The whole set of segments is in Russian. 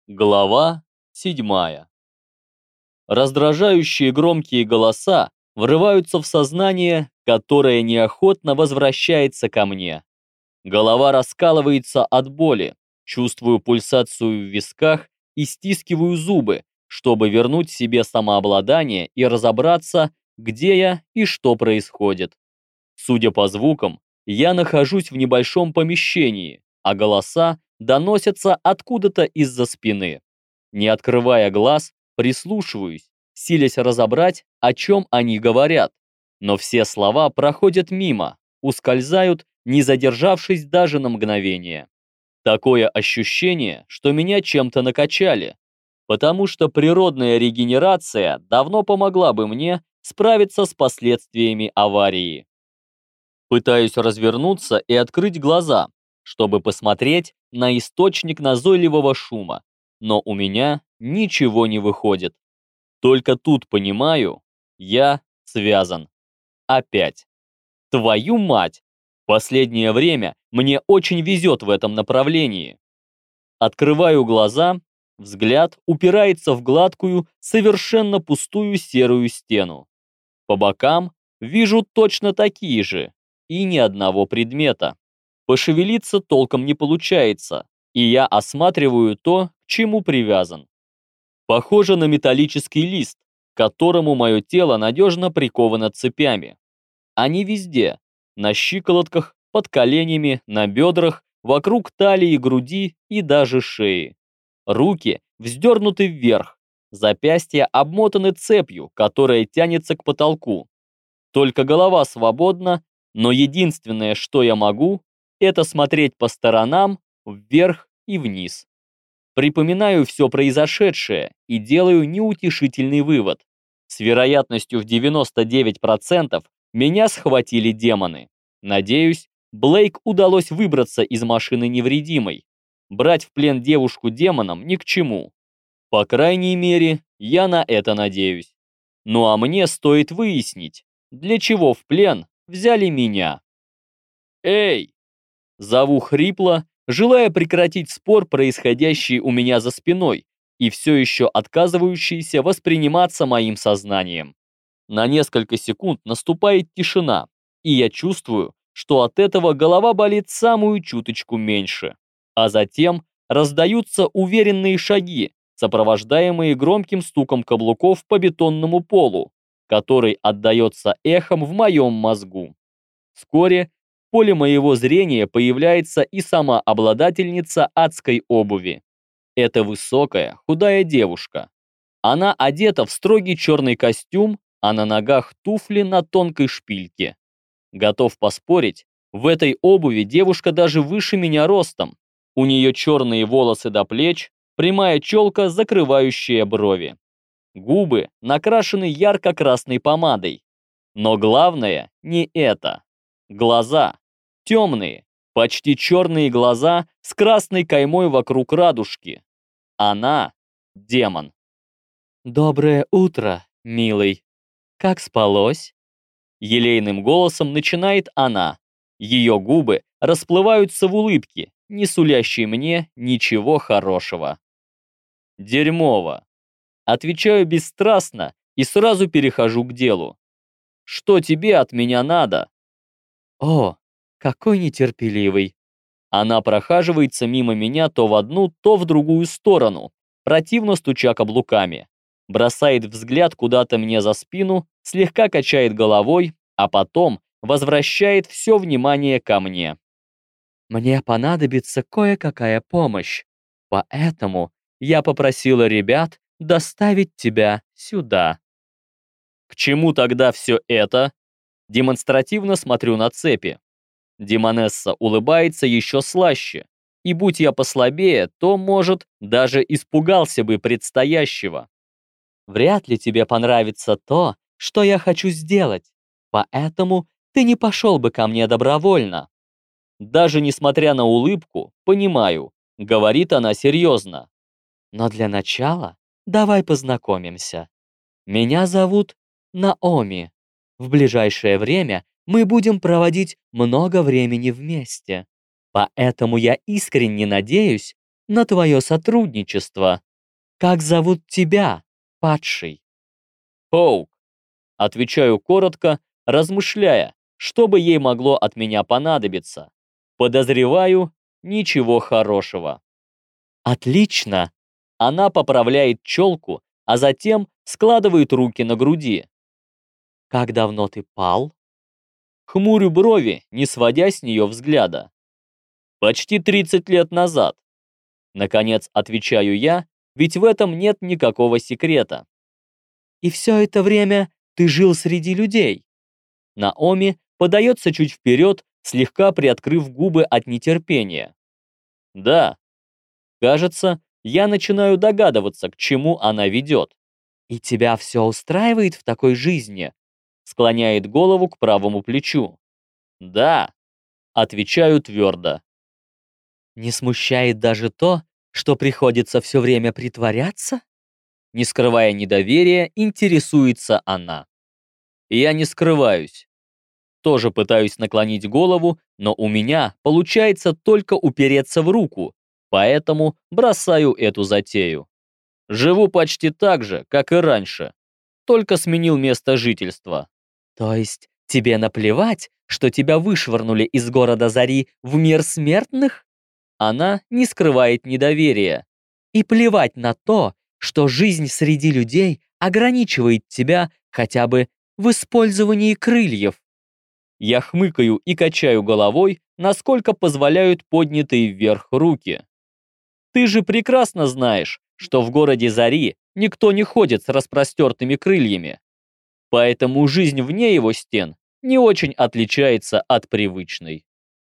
Глава 7. Раздражающие громкие голоса врываются в сознание, которое неохотно возвращается ко мне. Голова раскалывается от боли, чувствую пульсацию в висках и стискиваю зубы, чтобы вернуть себе самообладание и разобраться, где я и что происходит. Судя по звукам, я нахожусь в небольшом помещении, а голоса доносятся откуда-то из-за спины. Не открывая глаз, прислушиваюсь, силясь разобрать, о чем они говорят. Но все слова проходят мимо, ускользают, не задержавшись даже на мгновение. Такое ощущение, что меня чем-то накачали, потому что природная регенерация давно помогла бы мне справиться с последствиями аварии. Пытаюсь развернуться и открыть глаза, чтобы посмотреть на источник назойливого шума, но у меня ничего не выходит. Только тут понимаю, я связан. Опять. Твою мать! Последнее время мне очень везет в этом направлении. Открываю глаза, взгляд упирается в гладкую, совершенно пустую серую стену. По бокам вижу точно такие же, и ни одного предмета. Пошевелиться толком не получается, и я осматриваю то, к чему привязан. Похоже на металлический лист, к которому мое тело надежно приковано цепями. Они везде: на щиколотках, под коленями, на бедрах, вокруг талии, груди и даже шеи. Руки вздернуты вверх, запястья обмотаны цепью, которая тянется к потолку. Только голова свободна, но единственное, что я могу, это смотреть по сторонам, вверх и вниз. Припоминаю все произошедшее и делаю неутешительный вывод. С вероятностью в 99% меня схватили демоны. Надеюсь, Блейк удалось выбраться из машины невредимой. Брать в плен девушку демонам ни к чему. По крайней мере, я на это надеюсь. Ну а мне стоит выяснить, для чего в плен взяли меня. «Эй!» Зову хрипло, желая прекратить спор, происходящий у меня за спиной, и все еще отказывающийся восприниматься моим сознанием. На несколько секунд наступает тишина, и я чувствую, что от этого голова болит самую чуточку меньше. А затем раздаются уверенные шаги, сопровождаемые громким стуком каблуков по бетонному полу, который отдается эхом в моем мозгу. Вскоре в поле моего зрения появляется и сама обладательница адской обуви. Это высокая, худая девушка. Она одета в строгий черный костюм, а на ногах туфли на тонкой шпильке. Готов поспорить, в этой обуви девушка даже выше меня ростом. У нее черные волосы до плеч, прямая челка, закрывающая брови. Губы накрашены ярко-красной помадой. Но главное не это. Глаза. Темные, почти черные глаза с красной каймой вокруг радужки. Она — демон. «Доброе утро, милый. Как спалось?» Елейным голосом начинает она. Ее губы расплываются в улыбке, не сулящей мне ничего хорошего. «Дерьмово». Отвечаю бесстрастно и сразу перехожу к делу. «Что тебе от меня надо?» «О, какой нетерпеливый!» Она прохаживается мимо меня то в одну, то в другую сторону, противно стуча каблуками. Бросает взгляд куда-то мне за спину, слегка качает головой, а потом возвращает все внимание ко мне. «Мне понадобится кое-какая помощь, поэтому я попросила ребят доставить тебя сюда». К чему тогда все это? Демонстративно смотрю на цепи. Демонесса улыбается еще слаще, и будь я послабее, то, может, даже испугался бы предстоящего. Вряд ли тебе понравится то, что я хочу сделать, поэтому ты не пошел бы ко мне добровольно. Даже несмотря на улыбку, понимаю, говорит она серьезно. Но для начала давай познакомимся. Меня зовут Наоми. В ближайшее время мы будем проводить много времени вместе. Поэтому я искренне надеюсь, на твое сотрудничество. Как зовут тебя, падший?» «Хоук», — отвечаю коротко, размышляя, что бы ей могло от меня понадобиться. Подозреваю, ничего хорошего. «Отлично!» Она поправляет челку, а затем складывает руки на груди. «Как давно ты пал?» Хмурю брови, не сводя с нее взгляда. «Почти 30 лет назад». Наконец отвечаю я, ведь в этом нет никакого секрета. «И все это время ты жил среди людей?» Наоми подается чуть вперед, слегка приоткрыв губы от нетерпения. «Да». Кажется, я начинаю догадываться, к чему она ведет. «И тебя все устраивает в такой жизни?» Склоняет голову к правому плечу. «Да», отвечаю твердо. «Не смущает даже то, что приходится все время притворяться?» Не скрывая недоверия, интересуется она. Я не скрываюсь. Тоже пытаюсь наклонить голову, но у меня получается только упереться в руку, поэтому бросаю эту затею. Живу почти так же, как и раньше, только сменил место жительства. То есть тебе наплевать, что тебя вышвырнули из города Зари в мир смертных? Она не скрывает недоверия. И плевать на то, что жизнь среди людей ограничивает тебя хотя бы в использовании крыльев. Я хмыкаю и качаю головой, насколько позволяют поднятые вверх руки. Ты же прекрасно знаешь, что в городе Зари никто не ходит с распростертыми крыльями. Поэтому жизнь вне его стен не очень отличается от привычной.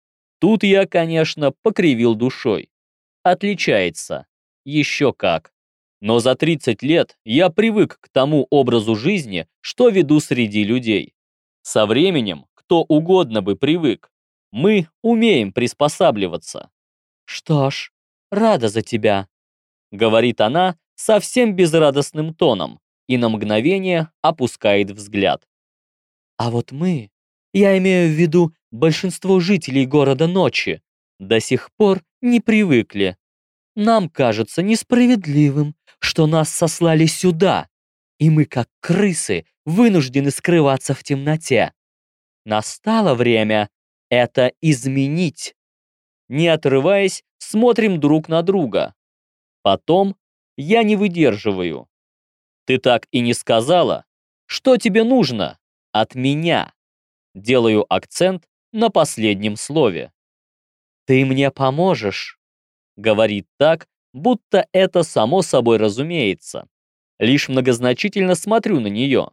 Тут я, конечно, покривил душой. Отличается. Еще как. Но за 30 лет я привык к тому образу жизни, что веду среди людей. Со временем кто угодно бы привык. Мы умеем приспосабливаться. «Что ж, рада за тебя», — говорит она совсем безрадостным тоном и на мгновение опускает взгляд. «А вот мы, я имею в виду большинство жителей города ночи, до сих пор не привыкли. Нам кажется несправедливым, что нас сослали сюда, и мы, как крысы, вынуждены скрываться в темноте. Настало время это изменить». Не отрываясь, смотрим друг на друга. Потом я не выдерживаю. «Ты так и не сказала, что тебе нужно от меня?» Делаю акцент на последнем слове. «Ты мне поможешь», — говорит так, будто это само собой разумеется. Лишь многозначительно смотрю на нее.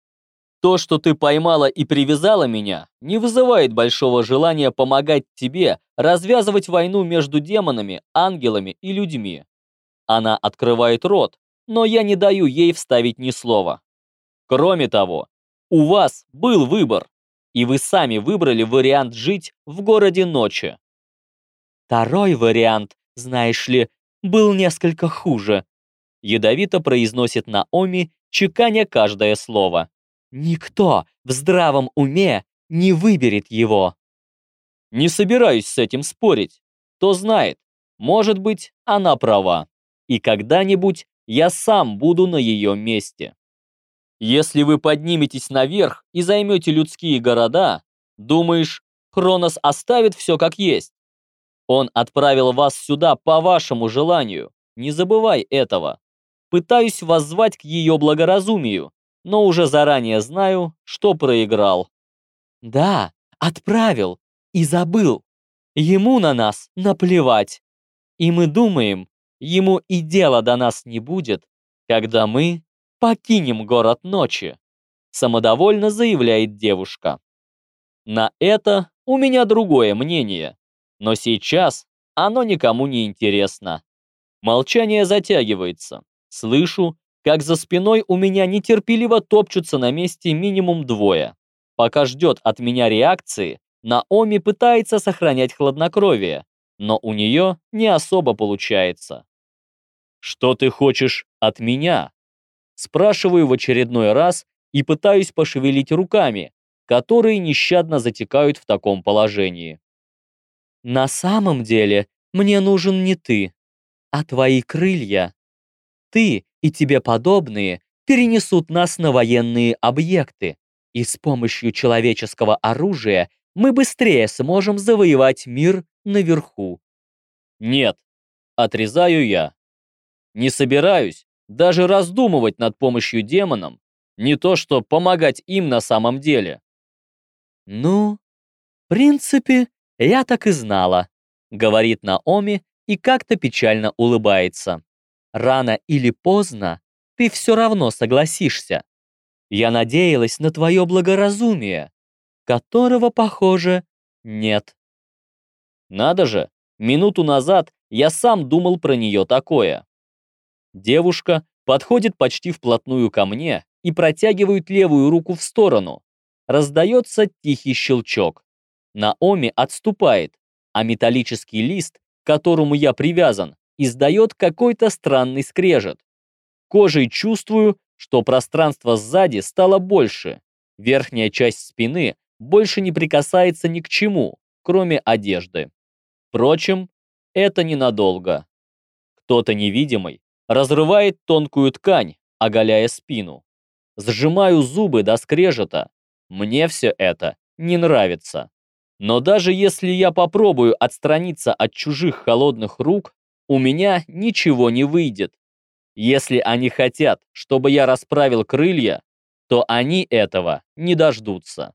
То, что ты поймала и привязала меня, не вызывает большого желания помогать тебе развязывать войну между демонами, ангелами и людьми. Она открывает рот, но я не даю ей вставить ни слова. Кроме того, у вас был выбор, и вы сами выбрали вариант жить в городе ночи. Второй вариант, знаешь ли, был несколько хуже. Ядовито произносит Наоми, чеканя каждое слово. Никто в здравом уме не выберет его. Не собираюсь с этим спорить. Кто знает, может быть, она права. И когда-нибудь я сам буду на ее месте. Если вы подниметесь наверх и займете людские города, думаешь, Хронос оставит все как есть? Он отправил вас сюда по вашему желанию. Не забывай этого. Пытаюсь воззвать к ее благоразумию, но уже заранее знаю, что проиграл. Да, отправил и забыл. Ему на нас наплевать. И мы думаем, ему и дела до нас не будет, когда мы покинем город ночи, самодовольно заявляет девушка. На это у меня другое мнение, но сейчас оно никому не интересно. Молчание затягивается. Слышу, как за спиной у меня нетерпеливо топчутся на месте минимум двое. Пока ждет от меня реакции, Наоми пытается сохранять хладнокровие, но у нее не особо получается. «Что ты хочешь от меня?» Спрашиваю в очередной раз и пытаюсь пошевелить руками, которые нещадно затекают в таком положении. «На самом деле, мне нужен не ты», а твои крылья. Ты и тебе подобные перенесут нас на военные объекты, и с помощью человеческого оружия мы быстрее сможем завоевать мир наверху. Нет, отрезаю я. Не собираюсь даже раздумывать над помощью демонам, не то что помогать им на самом деле. Ну, в принципе, я так и знала, говорит Наоми и как-то печально улыбается. Рано или поздно ты все равно согласишься. Я надеялась на твое благоразумие, которого, похоже, нет. Надо же, минуту назад я сам думал про нее такое. Девушка подходит почти вплотную ко мне и протягивает левую руку в сторону. Раздается тихий щелчок. Наоми отступает, а металлический лист, к которому я привязан, издает какой-то странный скрежет. Кожей чувствую, что пространство сзади стало больше. Верхняя часть спины больше не прикасается ни к чему, кроме одежды. Впрочем, это ненадолго. Кто-то невидимый разрывает тонкую ткань, оголяя спину. Сжимаю зубы до скрежета. Мне все это не нравится. Но даже если я попробую отстраниться от чужих холодных рук, у меня ничего не выйдет. Если они хотят, чтобы я расправил крылья, то они этого не дождутся.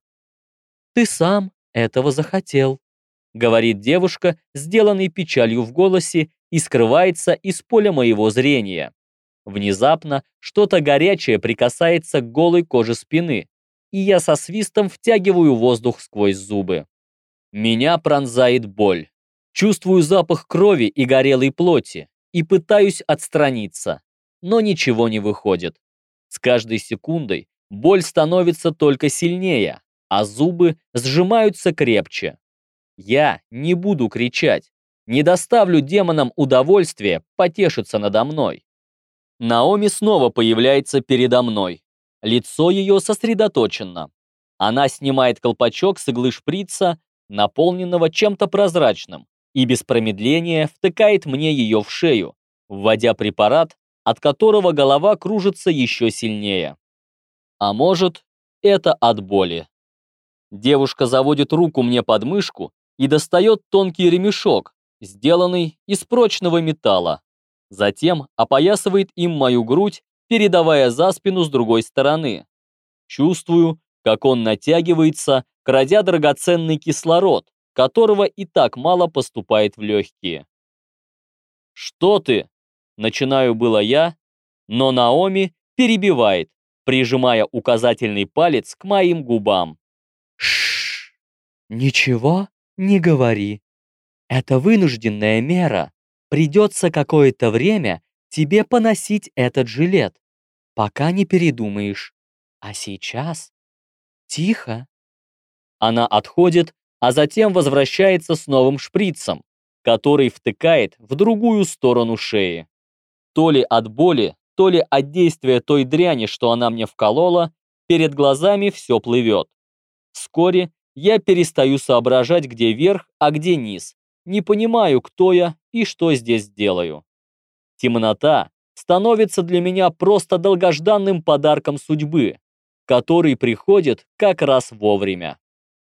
Ты сам этого захотел, говорит девушка, сделанной печалью в голосе, и скрывается из поля моего зрения. Внезапно что-то горячее прикасается к голой коже спины, и я со свистом втягиваю воздух сквозь зубы. Меня пронзает боль. Чувствую запах крови и горелой плоти и пытаюсь отстраниться, но ничего не выходит. С каждой секундой боль становится только сильнее, а зубы сжимаются крепче. Я не буду кричать, не доставлю демонам удовольствия потешиться надо мной. Наоми снова появляется передо мной. Лицо ее сосредоточено. Она снимает колпачок с иглы шприца, наполненного чем-то прозрачным, и без промедления втыкает мне ее в шею, вводя препарат, от которого голова кружится еще сильнее. А может, это от боли. Девушка заводит руку мне под мышку и достает тонкий ремешок, сделанный из прочного металла. Затем опоясывает им мою грудь, передавая за спину с другой стороны. Чувствую, как он натягивается, крадя драгоценный кислород, которого и так мало поступает в легкие. «Что ты?» – начинаю было я, но Наоми перебивает, прижимая указательный палец к моим губам. Шш, ничего не говори. Это вынужденная мера. Придется какое-то время тебе поносить этот жилет, пока не передумаешь. А сейчас тихо. Она отходит, а затем возвращается с новым шприцем, который втыкает в другую сторону шеи. То ли от боли, то ли от действия той дряни, что она мне вколола, перед глазами все плывет. Вскоре я перестаю соображать, где верх, а где низ. Не понимаю, кто я и что здесь делаю. Темнота становится для меня просто долгожданным подарком судьбы, который приходит как раз вовремя.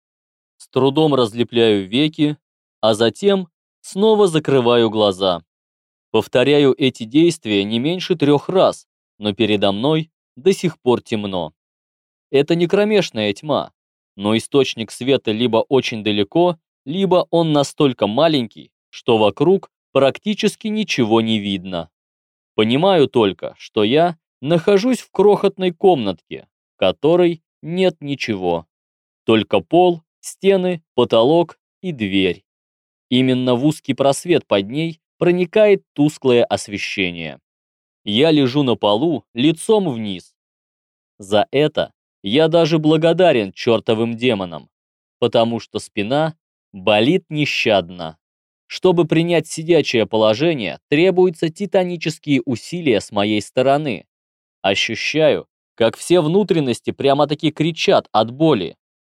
С трудом разлепляю веки, а затем снова закрываю глаза. Повторяю эти действия не меньше 3 раз, но передо мной до сих пор темно. Это не кромешная тьма, но источник света либо очень далеко, либо он настолько маленький, что вокруг практически ничего не видно. Понимаю только, что я нахожусь в крохотной комнатке, в которой нет ничего. Только пол, стены, потолок и дверь. Именно в узкий просвет под ней проникает тусклое освещение. Я лежу на полу лицом вниз. За это я даже благодарен чертовым демонам, потому что спина болит нещадно. Чтобы принять сидячее положение, требуются титанические усилия с моей стороны. Ощущаю, как все внутренности прямо-таки кричат от боли.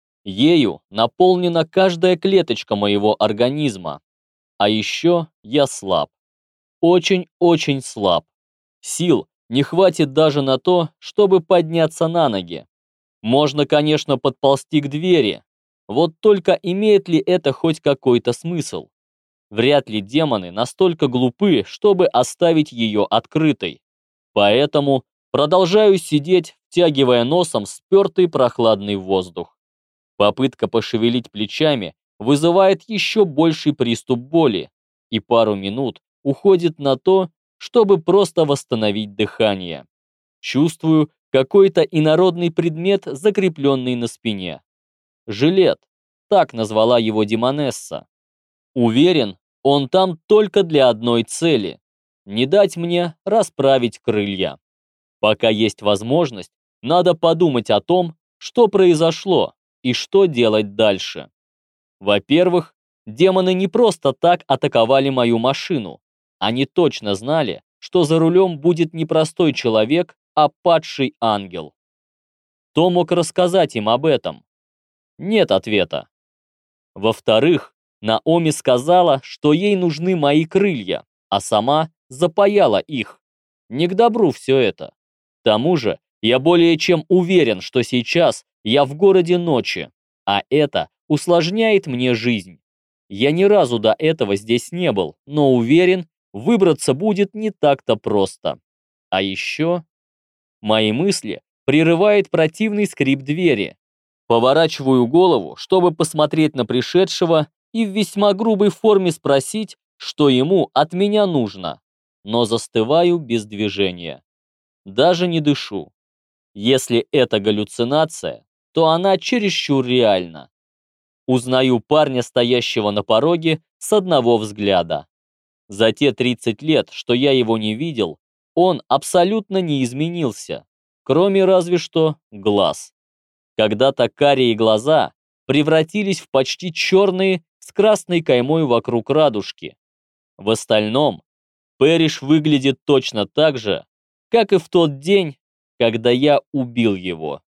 Ею наполнена каждая клеточка моего организма. А еще я слаб. очень-очень слаб. Сил не хватит даже на то, чтобы подняться на ноги. Можно, конечно, подползти к двери. Вот только имеет ли это хоть какой-то смысл? Вряд ли демоны настолько глупы, чтобы оставить ее открытой. Поэтому продолжаю сидеть, втягивая носом спертый прохладный воздух. Попытка пошевелить плечами вызывает еще больший приступ боли, и пару минут уходит на то, чтобы просто восстановить дыхание. Чувствую какой-то инородный предмет, закрепленный на спине. Жилет, так назвала его демонесса. Уверен, он там только для одной цели – не дать мне расправить крылья. Пока есть возможность, надо подумать о том, что произошло и что делать дальше. Во-первых, демоны не просто так атаковали мою машину. Они точно знали, что за рулем будет не простой человек, а падший ангел. Кто мог рассказать им об этом? Нет ответа. Во-вторых, Наоми сказала, что ей нужны мои крылья, а сама запаяла их. Не к добру все это. К тому же, я более чем уверен, что сейчас я в городе ночи, а это усложняет мне жизнь. Я ни разу до этого здесь не был, но уверен, выбраться будет не так-то просто. А еще мои мысли прерывает противный скрип двери. Поворачиваю голову, чтобы посмотреть на пришедшего и в весьма грубой форме спросить, что ему от меня нужно. Но застываю без движения. Даже не дышу. Если это галлюцинация, то она чересчур реальна. Узнаю парня, стоящего на пороге, с одного взгляда. За те 30 лет, что я его не видел, он абсолютно не изменился, кроме разве что глаз. Когда-то карие глаза превратились в почти черные с красной каймой вокруг радужки. В остальном, Пэриш выглядит точно так же, как и в тот день, когда я убил его.